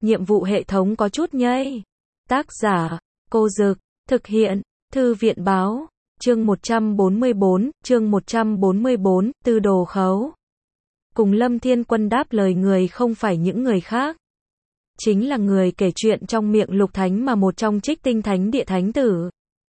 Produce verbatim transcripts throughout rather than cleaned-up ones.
nhiệm vụ hệ thống có chút nhây. Tác giả, Cô Dực, thực hiện, Thư viện Báo, chương một trăm bốn mươi bốn, chương một trăm bốn mươi bốn, Tư Đồ Khấu. Cùng Lâm Thiên Quân đáp lời người không phải những người khác. Chính là người kể chuyện trong miệng Lục Thánh mà một trong Trích Tinh Thánh Địa Thánh Tử.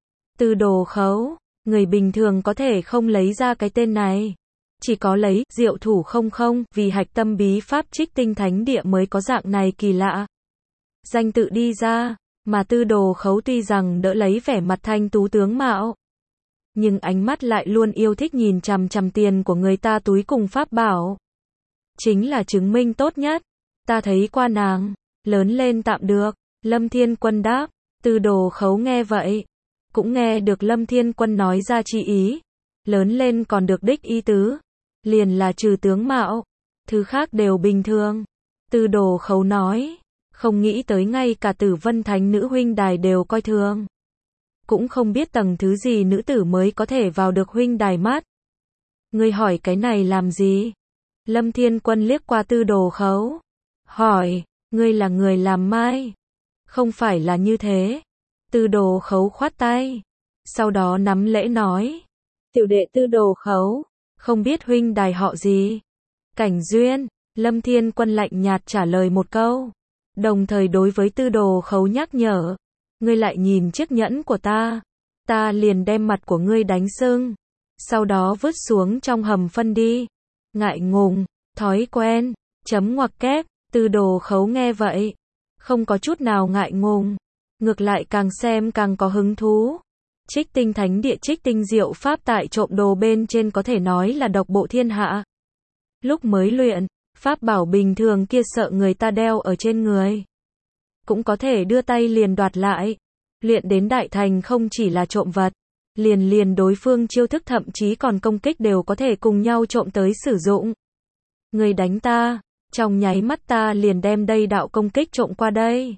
Tư Đồ Khấu, người bình thường có thể không lấy ra cái tên này. Chỉ có lấy Diệu Thủ không không vì hạch tâm bí pháp Trích Tinh Thánh Địa mới có dạng này kỳ lạ. Danh tự đi ra, mà Tư Đồ Khấu tuy rằng đỡ lấy vẻ mặt thanh tú tướng mạo. Nhưng ánh mắt lại luôn yêu thích nhìn chằm chằm tiền của người ta túi cùng pháp bảo. Chính là chứng minh tốt nhất. Ta thấy qua nàng, lớn lên tạm được. Lâm Thiên Quân đáp. Tư Đồ Khấu nghe vậy, cũng nghe được Lâm Thiên Quân nói ra chi ý. Lớn lên còn được đích ý tứ. Liền là trừ tướng mạo, thứ khác đều bình thường. Tư Đồ Khấu nói, không nghĩ tới ngay cả Tử Vân Thánh nữ huynh đài đều coi thường. Cũng không biết tầng thứ gì nữ tử mới có thể vào được huynh đài mắt. Ngươi hỏi cái này làm gì? Lâm Thiên Quân liếc qua Tư Đồ Khấu. Hỏi, ngươi là người làm mai? Không phải là như thế. Tư Đồ Khấu khoát tay. Sau đó nắm lễ nói. Tiểu đệ Tư Đồ Khấu. Không biết huynh đài họ gì? Cảnh Duyên. Lâm Thiên Quân lạnh nhạt trả lời một câu. Đồng thời đối với Tư Đồ Khấu nhắc nhở. Ngươi lại nhìn chiếc nhẫn của ta. Ta liền đem mặt của ngươi đánh sưng. Sau đó vứt xuống trong hầm phân đi. Ngại ngùng, thói quen, chấm ngoặc kép. Tư Đồ Khấu nghe vậy. Không có chút nào ngại ngùng. Ngược lại càng xem càng có hứng thú. Trích Tinh Thánh Địa Trích Tinh Diệu Pháp tại trộm đồ bên trên có thể nói là độc bộ thiên hạ. Lúc mới luyện, pháp bảo bình thường kia sợ người ta đeo ở trên người. Cũng có thể đưa tay liền đoạt lại. Luyện đến đại thành không chỉ là trộm vật. Liền liền đối phương chiêu thức thậm chí còn công kích đều có thể cùng nhau trộm tới sử dụng. Người đánh ta, trong nháy mắt ta liền đem đây đạo công kích trộm qua đây.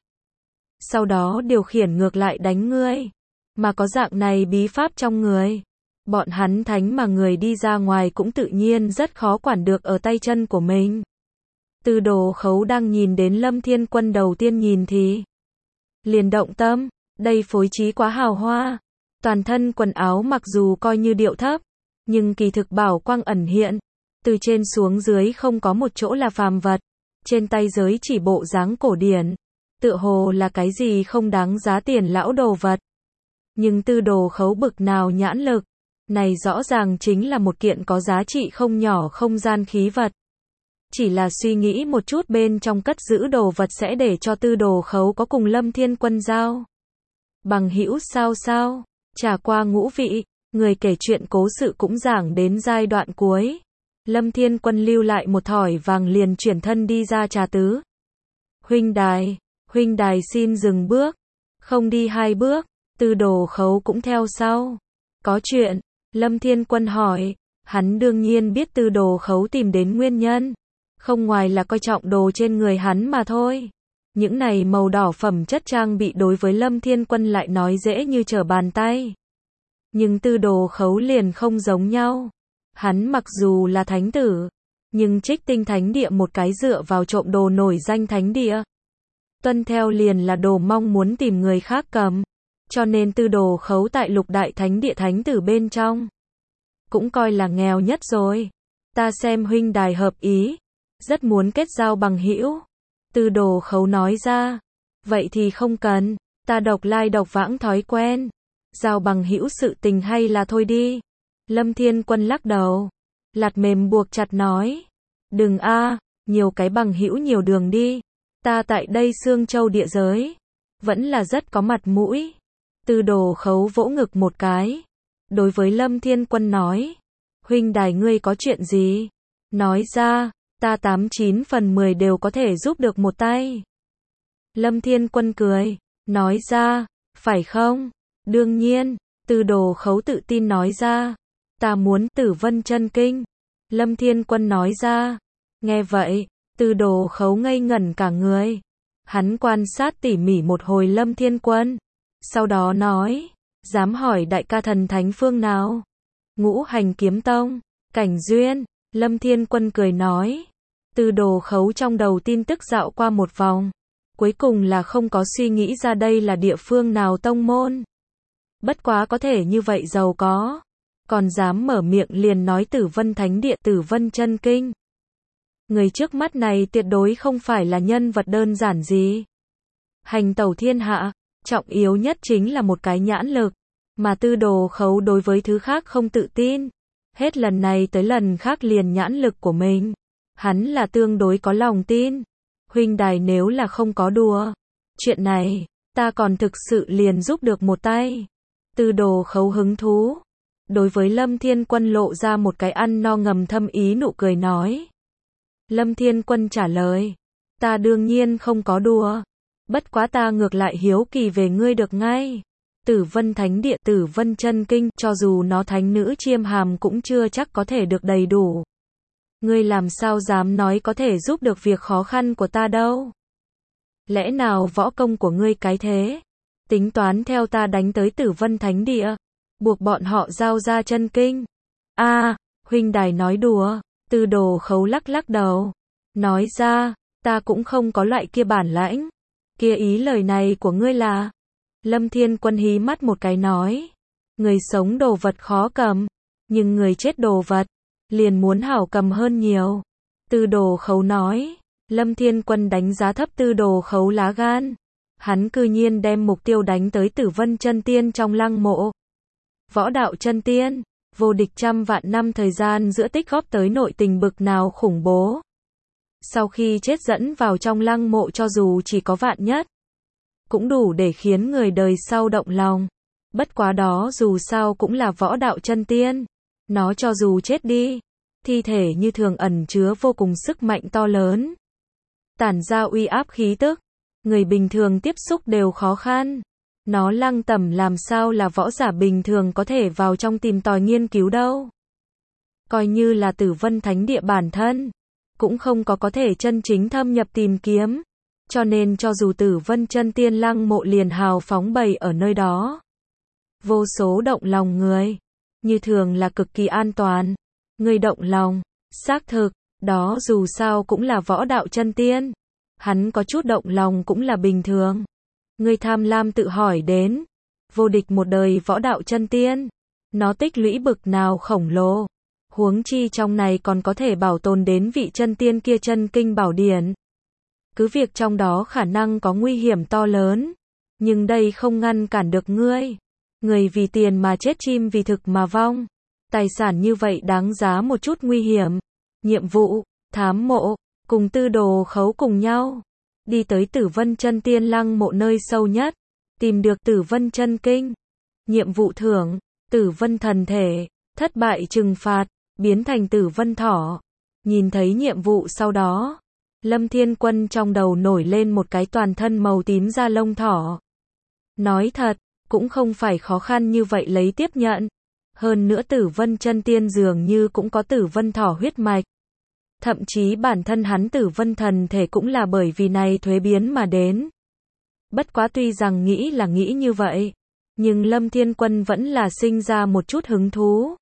Sau đó điều khiển ngược lại đánh ngươi. Mà có dạng này bí pháp trong người. Bọn hắn thánh mà người đi ra ngoài cũng tự nhiên rất khó quản được ở tay chân của mình. Tư Đồ Khấu đang nhìn đến Lâm Thiên Quân đầu tiên nhìn thì liền động tâm, đây phối trí quá hào hoa. Toàn thân quần áo mặc dù coi như điệu thấp, nhưng kỳ thực bảo quang ẩn hiện. Từ trên xuống dưới không có một chỗ là phàm vật. Trên tay giới chỉ bộ dáng cổ điển. Tựa hồ là cái gì không đáng giá tiền lão đồ vật. Nhưng Tư Đồ Khấu bực nào nhãn lực. Này rõ ràng chính là một kiện có giá trị không nhỏ không gian khí vật. Chỉ là suy nghĩ một chút bên trong cất giữ đồ vật sẽ để cho Tư Đồ Khấu có cùng Lâm Thiên Quân giao. Bằng hữu sao sao, trà qua ngũ vị, người kể chuyện cố sự cũng giảng đến giai đoạn cuối. Lâm Thiên Quân lưu lại một thỏi vàng liền chuyển thân đi ra trà tứ. Huynh đài, huynh đài xin dừng bước, không đi hai bước, Tư Đồ Khấu cũng theo sau. Có chuyện, Lâm Thiên Quân hỏi, hắn đương nhiên biết Tư Đồ Khấu tìm đến nguyên nhân. Không ngoài là coi trọng đồ trên người hắn mà thôi. Những này màu đỏ phẩm chất trang bị đối với Lâm Thiên Quân lại nói dễ như trở bàn tay. Nhưng Tư Đồ Khấu liền không giống nhau. Hắn mặc dù là thánh tử, nhưng Trích Tinh Thánh Địa một cái dựa vào trộm đồ nổi danh thánh địa. Tuân theo liền là đồ mong muốn tìm người khác cầm. Cho nên Tư Đồ Khấu tại lục đại thánh địa thánh tử bên trong. Cũng coi là nghèo nhất rồi. Ta xem huynh đài hợp ý. Rất muốn kết giao bằng hữu. Tư Đồ Khấu nói ra. Vậy thì không cần. Ta độc lai độc vãng thói quen. Giao bằng hữu sự tình hay là thôi đi. Lâm Thiên Quân lắc đầu. Lạt mềm buộc chặt nói. Đừng a, nhiều cái bằng hữu nhiều đường đi. Ta tại đây Xương Châu địa giới. Vẫn là rất có mặt mũi. Tư Đồ Khấu vỗ ngực một cái. Đối với Lâm Thiên Quân nói. Huynh đài ngươi có chuyện gì? Nói ra, ta tám chín phần mười đều có thể giúp được một tay. Lâm Thiên Quân cười. Nói ra, phải không? Đương nhiên, Tư Đồ Khấu tự tin nói ra. Ta muốn Tử Vân Chân Kinh. Lâm Thiên Quân nói ra. Nghe vậy, Tư Đồ Khấu ngây ngẩn cả người. Hắn quan sát tỉ mỉ một hồi Lâm Thiên Quân. Sau đó nói, dám hỏi đại ca thần thánh phương nào? Ngũ Hành Kiếm Tông, Cảnh Duyên. Lâm Thiên Quân cười nói. Tư Đồ Khấu trong đầu tin tức dạo qua một vòng. cuối cùng là không có suy nghĩ ra đây là địa phương nào tông môn. Bất quá có thể như vậy giàu có, còn dám mở miệng liền nói Tử Vân Thánh Địa, Tử Vân Chân Kinh. Người trước mắt này tuyệt đối không phải là nhân vật đơn giản gì. Hành tẩu thiên hạ, trọng yếu nhất chính là một cái nhãn lực, mà Tư Đồ Khấu đối với thứ khác không tự tin. Hết lần này tới lần khác liền nhãn lực của mình. Hắn là tương đối có lòng tin. Huynh đài nếu là không có đùa chuyện này, ta còn thực sự liền giúp được một tay. Tư Đồ Khấu hứng thú. Đối với Lâm Thiên Quân lộ ra một cái ăn no ngầm thâm ý nụ cười nói. Lâm Thiên Quân trả lời. Ta đương nhiên không có đùa. Bất quá ta ngược lại hiếu kỳ về ngươi được ngay. Tử Vân Thánh Địa, Tử Vân Chân Kinh, cho dù nó thánh nữ chiêm hàm cũng chưa chắc có thể được đầy đủ. Ngươi làm sao dám nói có thể giúp được việc khó khăn của ta đâu? Lẽ nào võ công của ngươi cái thế? Tính toán theo ta đánh tới Tử Vân Thánh Địa, buộc bọn họ giao ra chân kinh. A, à, huynh đài nói đùa. Tư Đồ Khấu lắc lắc đầu, nói ra, ta cũng không có loại kia bản lãnh. Kia ý lời này của ngươi là? Lâm Thiên Quân hí mắt một cái nói, người sống đồ vật khó cầm, nhưng người chết đồ vật liền muốn hảo cầm hơn nhiều. Tư Đồ Khấu nói. Lâm Thiên Quân đánh giá thấp Tư Đồ Khấu lá gan. Hắn cư nhiên đem mục tiêu đánh tới Tử Vân Chân Tiên trong lăng mộ. Võ đạo chân tiên, vô địch trăm vạn năm thời gian giữa tích góp tới nội tình bực nào khủng bố. Sau khi chết dẫn vào trong lăng mộ cho dù chỉ có vạn nhất, cũng đủ để khiến người đời sau động lòng. Bất quá đó dù sao cũng là võ đạo chân tiên. Nó cho dù chết đi, thi thể như thường ẩn chứa vô cùng sức mạnh to lớn. Tản ra uy áp khí tức, người bình thường tiếp xúc đều khó khăn. Nó lăng tẩm làm sao là võ giả bình thường có thể vào trong tìm tòi nghiên cứu đâu. Coi như là Tử Vân Thánh Địa bản thân, cũng không có có thể chân chính thâm nhập tìm kiếm. Cho nên cho dù Tử Vân Chân Tiên lăng mộ liền hào phóng bày ở nơi đó, vô số động lòng người, như thường là cực kỳ an toàn. Người động lòng, xác thực, đó dù sao cũng là võ đạo chân tiên. Hắn có chút động lòng cũng là bình thường. Người tham lam tự hỏi đến, vô địch một đời võ đạo chân tiên, nó tích lũy bực nào khổng lồ. Huống chi trong này còn có thể bảo tồn đến vị chân tiên kia chân kinh bảo điển. Cứ việc trong đó khả năng có nguy hiểm to lớn, nhưng đây không ngăn cản được ngươi. Người vì tiền mà chết, chim vì thực mà vong. Tài sản như vậy đáng giá một chút nguy hiểm. Nhiệm vụ, thám mộ, cùng Tư Đồ Khấu cùng nhau, đi tới Tử Vân Chân Tiên lăng mộ nơi sâu nhất, tìm được Tử Vân Chân Kinh. Nhiệm vụ thưởng, Tử Vân Thần Thể, thất bại trừng phạt, biến thành Tử Vân Thỏ. Nhìn thấy nhiệm vụ sau đó, Lâm Thiên Quân trong đầu nổi lên một cái toàn thân màu tím da lông thỏ. Nói thật, cũng không phải khó khăn như vậy lấy tiếp nhận. Hơn nữa Tử Vân Chân Tiên dường như cũng có Tử Vân Thỏ huyết mạch. Thậm chí bản thân hắn Tử Vân Thần Thể cũng là bởi vì này thuế biến mà đến. Bất quá tuy rằng nghĩ là nghĩ như vậy, nhưng Lâm Thiên Quân vẫn là sinh ra một chút hứng thú.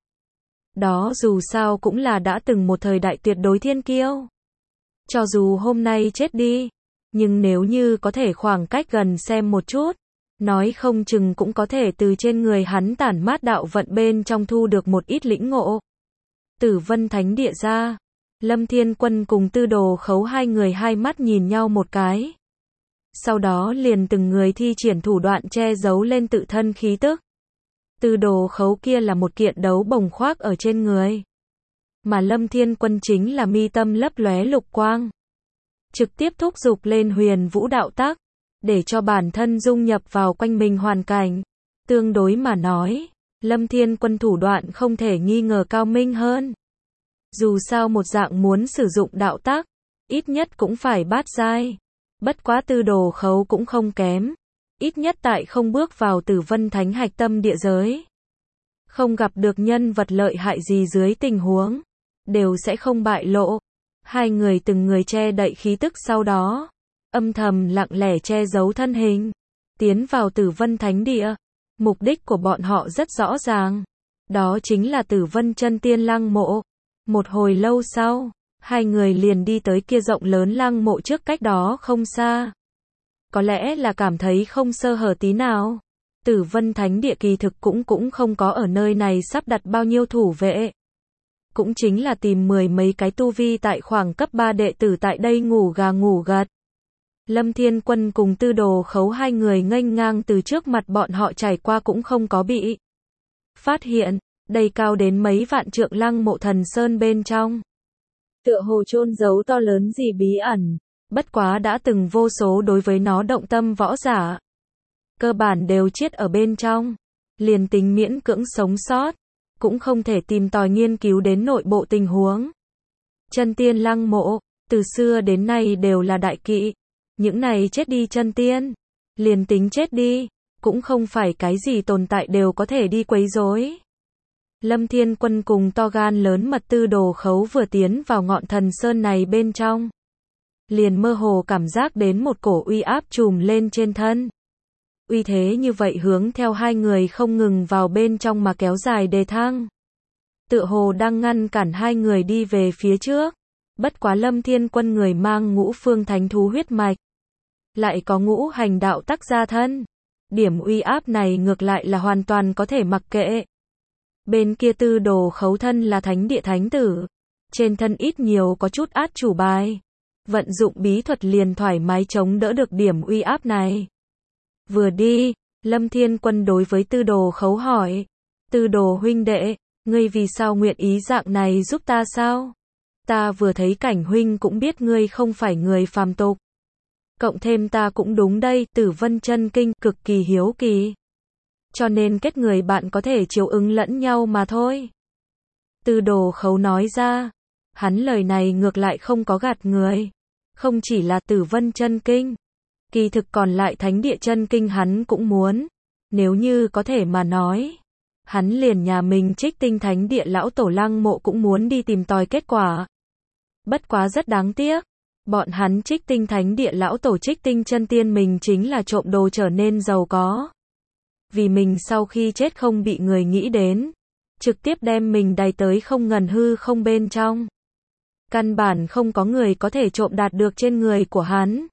Đó dù sao cũng là đã từng một thời đại tuyệt đối thiên kiêu. Cho dù hôm nay chết đi, nhưng nếu như có thể khoảng cách gần xem một chút, nói không chừng cũng có thể từ trên người hắn tản mát đạo vận bên trong thu được một ít lĩnh ngộ. Tử Vân Thánh Địa ra, Lâm Thiên Quân cùng Tư Đồ Khấu hai người hai mắt nhìn nhau một cái. Sau đó liền từng người thi triển thủ đoạn che giấu lên tự thân khí tức. Tư Đồ Khấu kia là một kiện đấu bồng khoác ở trên người, mà Lâm Thiên Quân chính là mi tâm lấp lóe lục quang, trực tiếp thúc giục lên huyền vũ đạo tắc, để cho bản thân dung nhập vào quanh mình hoàn cảnh. Tương đối mà nói, Lâm Thiên Quân thủ đoạn không thể nghi ngờ cao minh hơn. Dù sao một dạng muốn sử dụng đạo tắc, ít nhất cũng phải bát giai. Bất quá Tư Đồ Khấu cũng không kém, ít nhất tại không bước vào Tử Vân Thánh hạch tâm địa giới, không gặp được nhân vật lợi hại gì dưới tình huống, đều sẽ không bại lộ. Hai người từng người che đậy khí tức, sau đó âm thầm lặng lẽ che giấu thân hình, tiến vào Tử Vân Thánh Địa. Mục đích của bọn họ rất rõ ràng, đó chính là Tử Vân Chân Tiên lăng mộ. Một hồi lâu sau, hai người liền đi tới kia rộng lớn lăng mộ trước cách đó không xa. có lẽ là cảm thấy không sơ hở tí nào. Tử Vân Thánh Địa kỳ thực cũng cũng không có ở nơi này sắp đặt bao nhiêu thủ vệ. Cũng chính là tìm mười mấy cái tu vi tại khoảng cấp ba đệ tử tại đây ngủ gà ngủ gật. Lâm Thiên Quân cùng Tư Đồ Khấu hai người nghênh ngang từ trước mặt bọn họ trải qua cũng không có bị phát hiện, đây cao đến mấy vạn trượng lăng mộ thần sơn bên trong. Tựa hồ chôn giấu to lớn gì bí ẩn, bất quá đã từng vô số đối với nó động tâm võ giả. Cơ bản đều chết ở bên trong, liền tính miễn cưỡng sống sót, cũng không thể tìm tòi nghiên cứu đến nội bộ tình huống. Chân tiên lăng mộ, từ xưa đến nay đều là đại kỵ. Những này chết đi chân tiên, liền tính chết đi, cũng không phải cái gì tồn tại đều có thể đi quấy rối. Lâm Thiên Quân cùng to gan lớn mật Tư Đồ Khấu vừa tiến vào ngọn thần sơn này bên trong, liền mơ hồ cảm giác đến một cổ uy áp trùm lên trên thân. Uy thế như vậy hướng theo hai người không ngừng vào bên trong mà kéo dài đề thăng. Tựa hồ đang ngăn cản hai người đi về phía trước. Bất quá Lâm Thiên Quân người mang ngũ phương thánh thú huyết mạch, lại có ngũ hành đạo tắc gia thân. Điểm uy áp này ngược lại là hoàn toàn có thể mặc kệ. Bên kia Tư Đồ Khấu thân là thánh địa thánh tử, trên thân ít nhiều có chút át chủ bài. Vận dụng bí thuật liền thoải mái chống đỡ được điểm uy áp này. Vừa đi, Lâm Thiên Quân đối với Tư Đồ Khấu hỏi, Tư Đồ huynh đệ, ngươi vì sao nguyện ý dạng này giúp ta sao? Ta vừa thấy cảnh huynh cũng biết ngươi không phải người phàm tục. Cộng thêm ta cũng đúng đây, Tử Vân chân kinh cực kỳ hiếu kỳ. Cho nên kết người bạn có thể chiếu ứng lẫn nhau mà thôi. Tư Đồ Khấu nói ra, hắn lời này ngược lại không có gạt người. Không chỉ là Tử Vân chân kinh, kỳ thực còn lại thánh địa chân kinh hắn cũng muốn. Nếu như có thể mà nói, hắn liền nhà mình Trích Tinh thánh địa lão tổ lăng mộ cũng muốn đi tìm tòi kết quả. Bất quá rất đáng tiếc, bọn hắn Trích Tinh thánh địa lão tổ Trích Tinh chân tiên mình chính là trộm đồ trở nên giàu có. Vì mình sau khi chết không bị người nghĩ đến, trực tiếp đem mình đày tới không ngần hư không bên trong. Căn bản không có người có thể trộm đạt được trên người của hắn.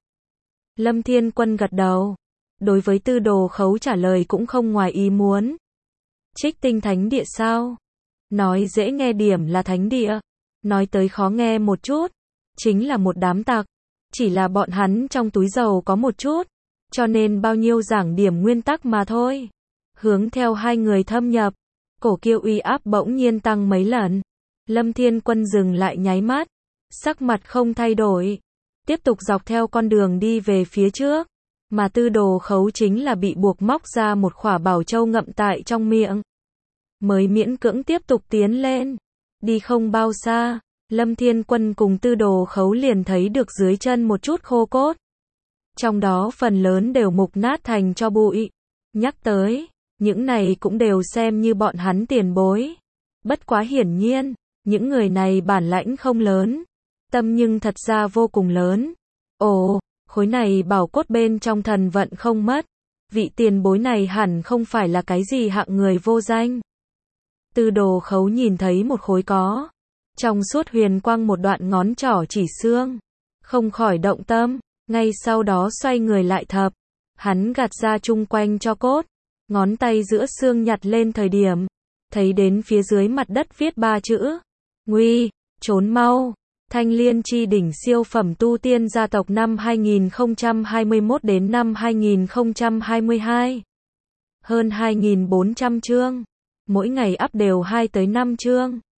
Lâm Thiên Quân gật đầu, đối với Tư Đồ Khấu trả lời cũng không ngoài ý muốn. Trích Tinh thánh địa sao? Nói dễ nghe điểm là thánh địa, nói tới khó nghe một chút, chính là một đám tặc. Chỉ là bọn hắn trong túi giàu có một chút, cho nên bao nhiêu giảng điểm nguyên tắc mà thôi. Hướng theo hai người thâm nhập, cổ kiêu uy áp bỗng nhiên tăng mấy lần. Lâm Thiên Quân dừng lại nháy mắt, sắc mặt không thay đổi, tiếp tục dọc theo con đường đi về phía trước, mà Tư Đồ Khấu chính là bị buộc móc ra một khỏa bảo châu ngậm tại trong miệng, mới miễn cưỡng tiếp tục tiến lên. Đi không bao xa, Lâm Thiên Quân cùng Tư Đồ Khấu liền thấy được dưới chân một chút khô cốt, trong đó phần lớn đều mục nát thành tro bụi. Nhắc tới, những này cũng đều xem như bọn hắn tiền bối. Bất quá hiển nhiên, những người này bản lãnh không lớn, tâm nhưng thật ra vô cùng lớn. Ồ, khối này bảo cốt bên trong thần vận không mất, vị tiền bối này hẳn không phải là cái gì hạng người vô danh. Tư Đồ Khấu nhìn thấy một khối có trong suốt huyền quang một đoạn ngón trỏ chỉ xương, không khỏi động tâm, ngay sau đó xoay người lại thập, hắn gạt ra chung quanh cho cốt, ngón tay giữa xương nhặt lên thời điểm, thấy đến phía dưới mặt đất viết ba chữ, nguy, trốn mau. Thanh Liên chi đỉnh siêu phẩm tu tiên gia tộc năm hai nghìn không trăm hai mươi mốt đến năm hai nghìn không trăm hai mươi hai. Hơn hai nghìn bốn trăm chương, mỗi ngày up đều hai tới năm chương.